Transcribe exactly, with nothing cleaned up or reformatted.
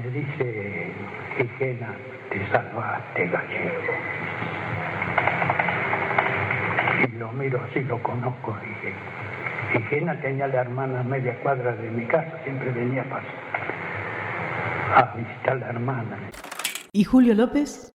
me dice Gigena, te salvaste, gallego. Y lo miro así, lo conozco. Dije, Gigena tenía la hermana a media cuadra de mi casa, siempre venía a, pasar, a visitar a la hermana. ¿Y Julio López?